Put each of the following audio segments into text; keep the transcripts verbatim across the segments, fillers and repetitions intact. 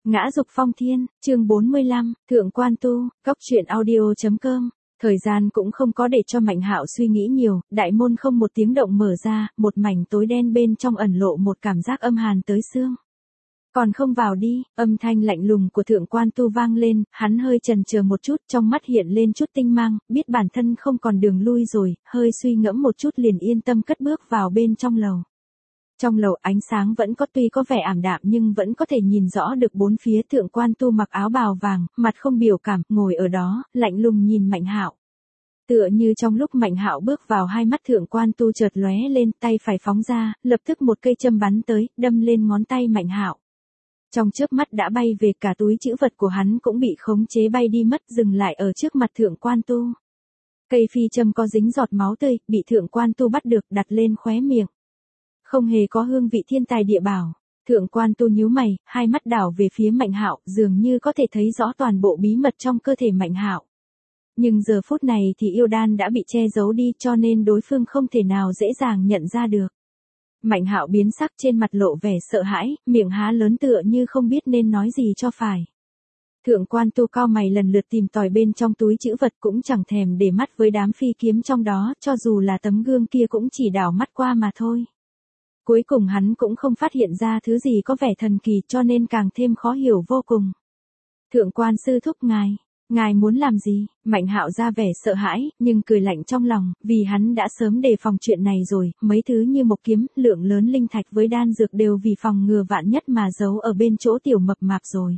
Ngã dục phong thiên, chương bốn mươi lăm, Thượng Quan Tu, Cóc truyện audio chấm com. Thời gian cũng không có để cho Mạnh Hạo suy nghĩ nhiều, đại môn không một tiếng động mở ra, một mảnh tối đen bên trong ẩn lộ một cảm giác âm hàn tới xương. Còn không vào đi, âm thanh lạnh lùng của Thượng Quan Tu vang lên, hắn hơi chần chờ một chút, trong mắt hiện lên chút tinh mang, biết bản thân không còn đường lui rồi, hơi suy ngẫm một chút liền yên tâm cất bước vào bên trong lầu. Trong lầu ánh sáng vẫn có tuy có vẻ ảm đạm nhưng vẫn có thể nhìn rõ được bốn phía. Thượng Quan Tu mặc áo bào vàng, mặt không biểu cảm, ngồi ở đó, lạnh lùng nhìn Mạnh Hạo. Tựa như trong lúc Mạnh Hạo bước vào, hai mắt Thượng Quan Tu chợt lóe lên, tay phải phóng ra, lập tức một cây châm bắn tới, đâm lên ngón tay Mạnh Hạo. Trong chớp mắt đã bay về, cả túi trữ vật của hắn cũng bị khống chế bay đi mất, dừng lại ở trước mặt Thượng Quan Tu. Cây phi châm có dính giọt máu tươi, bị Thượng Quan Tu bắt được, đặt lên khóe miệng. Không hề có hương vị thiên tài địa bảo. Thượng Quan Tu nhíu mày, hai mắt đảo về phía Mạnh Hạo, dường như có thể thấy rõ toàn bộ bí mật trong cơ thể Mạnh Hạo. Nhưng giờ phút này thì yêu đan đã bị che giấu đi, cho nên đối phương không thể nào dễ dàng nhận ra được. Mạnh Hạo biến sắc, trên mặt lộ vẻ sợ hãi, miệng há lớn tựa như không biết nên nói gì cho phải. Thượng Quan Tu cau mày lần lượt tìm tòi bên trong túi trữ vật, cũng chẳng thèm để mắt với đám phi kiếm trong đó, cho dù là tấm gương kia cũng chỉ đảo mắt qua mà thôi. Cuối cùng hắn cũng không phát hiện ra thứ gì có vẻ thần kỳ, cho nên càng thêm khó hiểu vô cùng. Thượng Quan sư thúc, ngài, ngài muốn làm gì? Mạnh Hạo ra vẻ sợ hãi, nhưng cười lạnh trong lòng, vì hắn đã sớm đề phòng chuyện này rồi, mấy thứ như mộc kiếm, lượng lớn linh thạch với đan dược đều vì phòng ngừa vạn nhất mà giấu ở bên chỗ tiểu mập mạp rồi.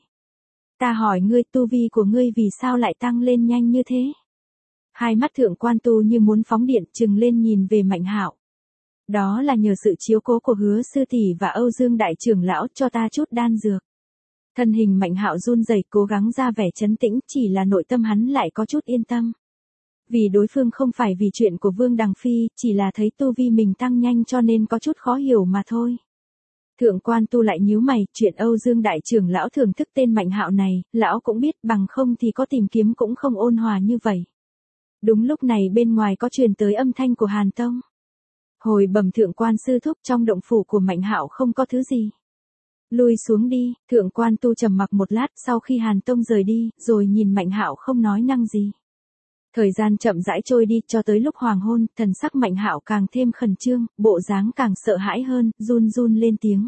Ta hỏi ngươi, tu vi của ngươi vì sao lại tăng lên nhanh như thế? Hai mắt Thượng Quan Tu như muốn phóng điện, trừng lên nhìn về Mạnh Hạo. Đó là nhờ sự chiếu cố của Hứa sư tỷ và Âu Dương đại trưởng lão cho ta chút đan dược. Thân hình Mạnh Hạo run rẩy, cố gắng ra vẻ trấn tĩnh, chỉ là nội tâm hắn lại có chút yên tâm. Vì đối phương không phải vì chuyện của Vương Đằng Phi, chỉ là thấy tu vi mình tăng nhanh cho nên có chút khó hiểu mà thôi. Thượng Quan Tu lại nhíu mày, chuyện Âu Dương đại trưởng lão thưởng thức tên Mạnh Hạo này, lão cũng biết, bằng không thì có tìm kiếm cũng không ôn hòa như vậy. Đúng lúc này bên ngoài có truyền tới âm thanh của Hàn Tông. Hồi bẩm Thượng Quan sư thúc, trong động phủ của Mạnh Hạo không có thứ gì. Lui xuống đi. Thượng Quan Tu trầm mặc một lát, sau khi Hàn Tông rời đi, rồi nhìn Mạnh Hạo không nói năng gì. Thời gian chậm rãi trôi đi, cho tới lúc hoàng hôn, thần sắc Mạnh Hạo càng thêm khẩn trương, bộ dáng càng sợ hãi hơn, run run lên tiếng.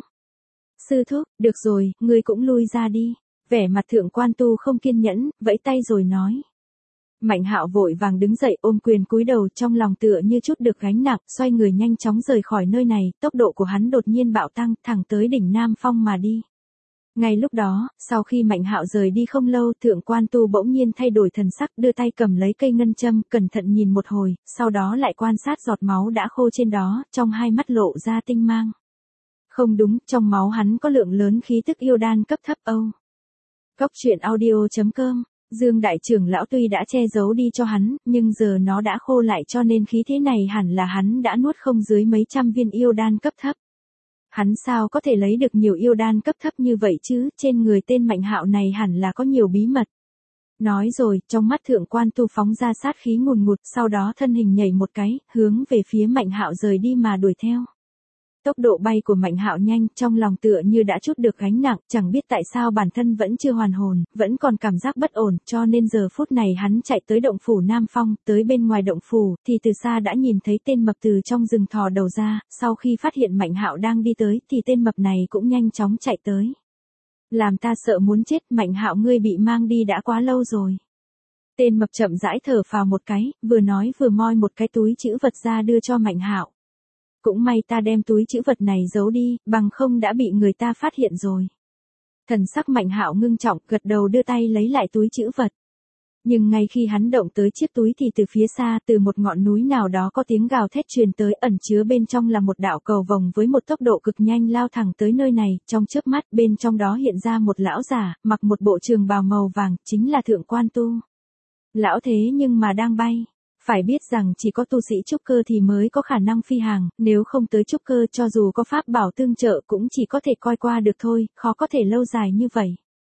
Sư thúc, được rồi, ngươi cũng lui ra đi. Vẻ mặt Thượng Quan Tu không kiên nhẫn, vẫy tay rồi nói. Mạnh Hạo vội vàng đứng dậy, ôm quyền cúi đầu, trong lòng tựa như chút được gánh nặng, xoay người nhanh chóng rời khỏi nơi này. Tốc độ của hắn đột nhiên bạo tăng, thẳng tới đỉnh Nam Phong mà đi. Ngay lúc đó, sau khi Mạnh Hạo rời đi không lâu, Thượng Quan Tu bỗng nhiên thay đổi thần sắc, đưa tay cầm lấy cây ngân châm, cẩn thận nhìn một hồi, sau đó lại quan sát giọt máu đã khô trên đó, trong hai mắt lộ ra tinh mang. Không đúng, trong máu hắn có lượng lớn khí tức yêu đan cấp thấp. Âu. Cóc truyện audio chấm com. Dương đại trưởng lão tuy đã che giấu đi cho hắn, nhưng giờ nó đã khô lại, cho nên khí thế này hẳn là hắn đã nuốt không dưới mấy trăm viên yêu đan cấp thấp. Hắn sao có thể lấy được nhiều yêu đan cấp thấp như vậy chứ, trên người tên Mạnh Hạo này hẳn là có nhiều bí mật. Nói rồi, trong mắt Thượng Quan Tu phóng ra sát khí ngùn ngụt, sau đó thân hình nhảy một cái, hướng về phía Mạnh Hạo rời đi mà đuổi theo. Tốc độ bay của Mạnh Hạo nhanh, trong lòng tựa như đã trút được gánh nặng, chẳng biết tại sao bản thân vẫn chưa hoàn hồn, vẫn còn cảm giác bất ổn, cho nên giờ phút này hắn chạy tới động phủ Nam Phong, tới bên ngoài động phủ, thì từ xa đã nhìn thấy tên mập từ trong rừng thò đầu ra, sau khi phát hiện Mạnh Hạo đang đi tới, thì tên mập này cũng nhanh chóng chạy tới. Làm ta sợ muốn chết, Mạnh Hạo ngươi bị mang đi đã quá lâu rồi. Tên mập chậm rãi thở phào một cái, vừa nói vừa moi một cái túi trữ vật ra đưa cho Mạnh Hạo. Cũng may ta đem túi trữ vật này giấu đi, bằng không đã bị người ta phát hiện rồi. Thần sắc Mạnh Hạo ngưng trọng, gật đầu đưa tay lấy lại túi trữ vật. Nhưng ngay khi hắn động tới chiếc túi thì từ phía xa, từ một ngọn núi nào đó có tiếng gào thét truyền tới, ẩn chứa bên trong là một đạo cầu vồng với một tốc độ cực nhanh lao thẳng tới nơi này, trong chớp mắt bên trong đó hiện ra một lão giả, mặc một bộ trường bào màu vàng, chính là Thượng Quan Tu. Lão thế nhưng mà đang bay. Phải biết rằng chỉ có tu sĩ trúc cơ thì mới có khả năng phi hành, nếu không tới trúc cơ cho dù có pháp bảo tương trợ cũng chỉ có thể coi qua được thôi, khó có thể lâu dài như vậy.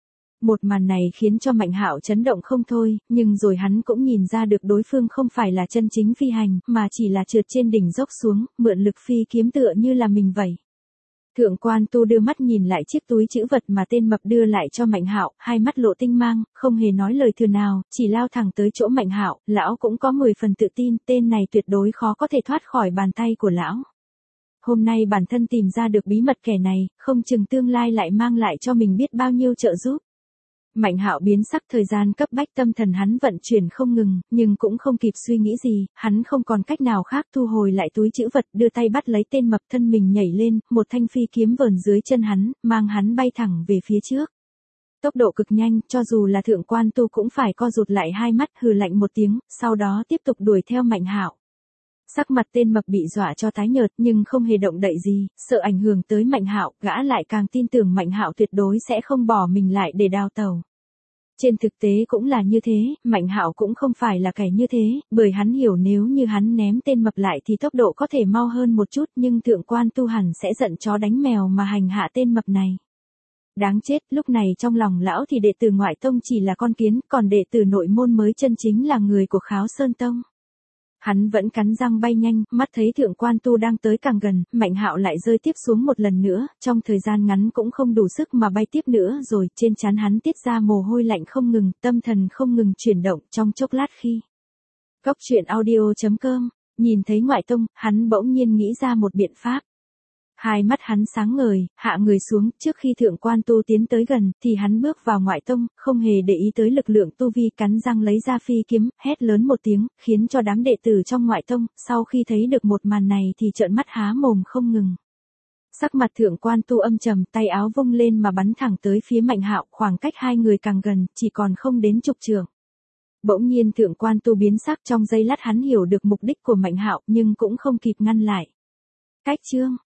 Một màn này khiến cho Mạnh Hạo chấn động không thôi, nhưng rồi hắn cũng nhìn ra được đối phương không phải là chân chính phi hành, mà chỉ là trượt trên đỉnh dốc xuống, mượn lực phi kiếm tựa như là mình vậy. Thượng quan tu đưa mắt nhìn lại chiếc túi trữ vật mà tên mập đưa lại cho Mạnh Hạo, hai mắt lộ tinh mang, không hề nói lời thừa nào, chỉ lao thẳng tới chỗ Mạnh Hạo, lão cũng có mười phần tự tin, tên này tuyệt đối khó có thể thoát khỏi bàn tay của lão. Hôm nay bản thân tìm ra được bí mật kẻ này, không chừng tương lai lại mang lại cho mình biết bao nhiêu trợ giúp. Mạnh Hạo biến sắc, thời gian cấp bách, tâm thần hắn vận chuyển không ngừng, nhưng cũng không kịp suy nghĩ gì, hắn không còn cách nào khác, thu hồi lại túi trữ vật, đưa tay bắt lấy tên mập, thân mình nhảy lên, một thanh phi kiếm vờn dưới chân hắn, mang hắn bay thẳng về phía trước. Tốc độ cực nhanh, cho dù là Thượng quan tu cũng phải co rụt lại hai mắt, hừ lạnh một tiếng, sau đó tiếp tục đuổi theo Mạnh Hạo. Sắc mặt tên mập bị dọa cho tái nhợt, nhưng không hề động đậy gì, sợ ảnh hưởng tới Mạnh Hạo, gã lại càng tin tưởng Mạnh Hạo tuyệt đối sẽ không bỏ mình lại để đào tẩu. Trên thực tế cũng là như thế, Mạnh Hạo cũng không phải là kẻ như thế, bởi hắn hiểu nếu như hắn ném tên mập lại thì tốc độ có thể mau hơn một chút, nhưng Thượng quan tu hẳn sẽ giận chó đánh mèo mà hành hạ tên mập này. Đáng chết, lúc này trong lòng lão thì đệ tử ngoại tông chỉ là con kiến, còn đệ tử nội môn mới chân chính là người của Kháo Sơn Tông. Hắn vẫn cắn răng bay nhanh, mắt thấy Thượng quan tu đang tới càng gần, Mạnh Hạo lại rơi tiếp xuống một lần nữa, trong thời gian ngắn cũng không đủ sức mà bay tiếp nữa rồi, trên trán hắn tiết ra mồ hôi lạnh không ngừng, tâm thần không ngừng chuyển động, trong chốc lát khi. Cốc truyện audio chấm com, nhìn thấy ngoại tông, hắn bỗng nhiên nghĩ ra một biện pháp. Hai mắt hắn sáng ngời, hạ người xuống, trước khi Thượng quan tu tiến tới gần, thì hắn bước vào ngoại tông, không hề để ý tới lực lượng tu vi, cắn răng lấy ra phi kiếm, hét lớn một tiếng, khiến cho đám đệ tử trong ngoại tông, sau khi thấy được một màn này thì trợn mắt há mồm không ngừng. Sắc mặt Thượng quan tu âm trầm, tay áo vung lên mà bắn thẳng tới phía Mạnh Hạo, khoảng cách hai người càng gần, chỉ còn không đến chục trượng. Bỗng nhiên Thượng quan tu biến sắc, trong giây lát hắn hiểu được mục đích của Mạnh Hạo, nhưng cũng không kịp ngăn lại. Cách chương